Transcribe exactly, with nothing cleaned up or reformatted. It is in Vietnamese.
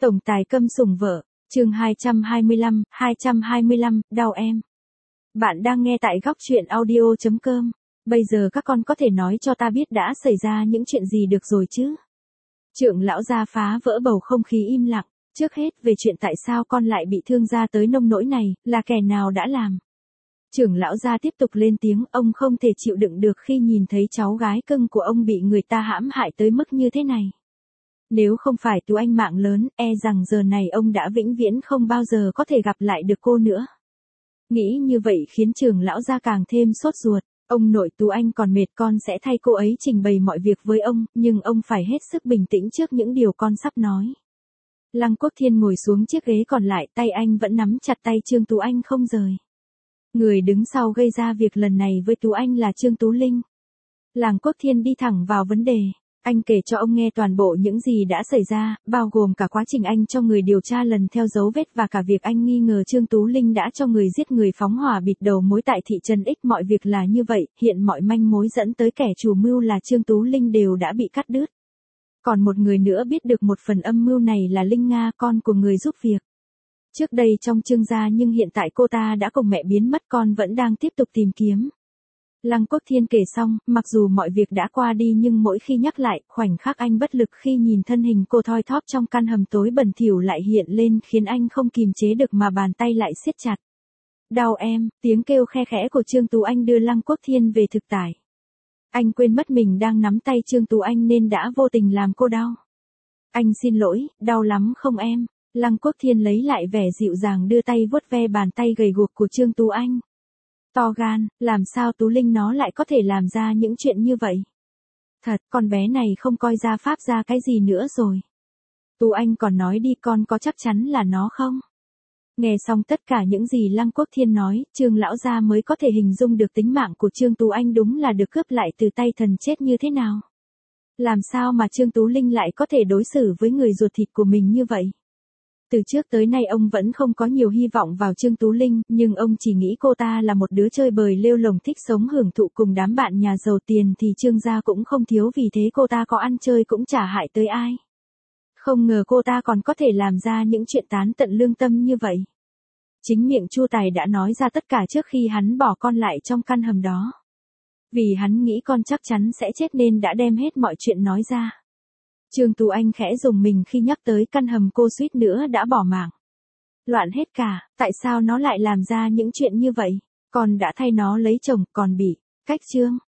Tổng tài câm sủng vợ, chương hai trăm hai mươi lăm, hai trăm hai mươi lăm, đau em. Bạn đang nghe tại góc truyện audio chấm com. Bây giờ các con có thể nói cho ta biết đã xảy ra những chuyện gì được rồi chứ? Trưởng lão gia phá vỡ bầu không khí im lặng. Trước hết về chuyện tại sao con lại bị thương ra tới nông nỗi này, là kẻ nào đã làm? Trưởng lão gia tiếp tục lên tiếng, ông không thể chịu đựng được khi nhìn thấy cháu gái cưng của ông bị người ta hãm hại tới mức như thế này. Nếu không phải Tú Anh mạng lớn, e rằng giờ này ông đã vĩnh viễn không bao giờ có thể gặp lại được cô nữa. Nghĩ như vậy khiến trưởng lão gia càng thêm sốt ruột. Ông nội Tú Anh còn mệt, con sẽ thay cô ấy trình bày mọi việc với ông, nhưng ông phải hết sức bình tĩnh trước những điều con sắp nói. Lăng Quốc Thiên ngồi xuống chiếc ghế còn lại, tay anh vẫn nắm chặt tay Trương Tú Anh không rời. Người đứng sau gây ra việc lần này với Tú Anh là Trương Tú Linh. Lăng Quốc Thiên đi thẳng vào vấn đề. Anh kể cho ông nghe toàn bộ những gì đã xảy ra, bao gồm cả quá trình anh cho người điều tra lần theo dấu vết và cả việc anh nghi ngờ Trương Tú Linh đã cho người giết người phóng hỏa bịt đầu mối tại thị trấn X. Mọi việc là như vậy, hiện mọi manh mối dẫn tới kẻ chủ mưu là Trương Tú Linh đều đã bị cắt đứt. Còn một người nữa biết được một phần âm mưu này là Linh Nga, con của người giúp việc. Trước đây trong Trương gia nhưng hiện tại cô ta đã cùng mẹ biến mất, con vẫn đang tiếp tục tìm kiếm. Lăng Quốc Thiên kể xong, mặc dù mọi việc đã qua đi nhưng mỗi khi nhắc lại, khoảnh khắc anh bất lực khi nhìn thân hình cô thoi thóp trong căn hầm tối bẩn thỉu lại hiện lên khiến anh không kìm chế được mà bàn tay lại siết chặt. Đau em, tiếng kêu khe khẽ của Trương Tú Anh đưa Lăng Quốc Thiên về thực tại. Anh quên mất mình đang nắm tay Trương Tú Anh nên đã vô tình làm cô đau. Anh xin lỗi, đau lắm không em? Lăng Quốc Thiên lấy lại vẻ dịu dàng đưa tay vuốt ve bàn tay gầy guộc của Trương Tú Anh. To gan, làm sao Tú Linh nó lại có thể làm ra những chuyện như vậy? Thật, con bé này không coi ra pháp ra cái gì nữa rồi. Tú Anh còn nói đi, con có chắc chắn là nó không? Nghe xong tất cả những gì Lăng Quốc Thiên nói, Trương lão gia mới có thể hình dung được tính mạng của Trương Tú Anh đúng là được cướp lại từ tay thần chết như thế nào. Làm sao mà Trương Tú Linh lại có thể đối xử với người ruột thịt của mình như vậy? Từ trước tới nay ông vẫn không có nhiều hy vọng vào Trương Tú Linh, nhưng ông chỉ nghĩ cô ta là một đứa chơi bời lêu lồng thích sống hưởng thụ cùng đám bạn nhà giàu tiền thì Trương gia cũng không thiếu, vì thế cô ta có ăn chơi cũng chả hại tới ai. Không ngờ cô ta còn có thể làm ra những chuyện tán tận lương tâm như vậy. Chính miệng Chu Tài đã nói ra tất cả trước khi hắn bỏ con lại trong căn hầm đó. Vì hắn nghĩ con chắc chắn sẽ chết nên đã đem hết mọi chuyện nói ra. Trương Tú Anh khẽ rùng mình khi nhắc tới căn hầm, cô suýt nữa đã bỏ mạng. Loạn hết cả, tại sao nó lại làm ra những chuyện như vậy? Con đã thay nó lấy chồng, còn bị cách Trương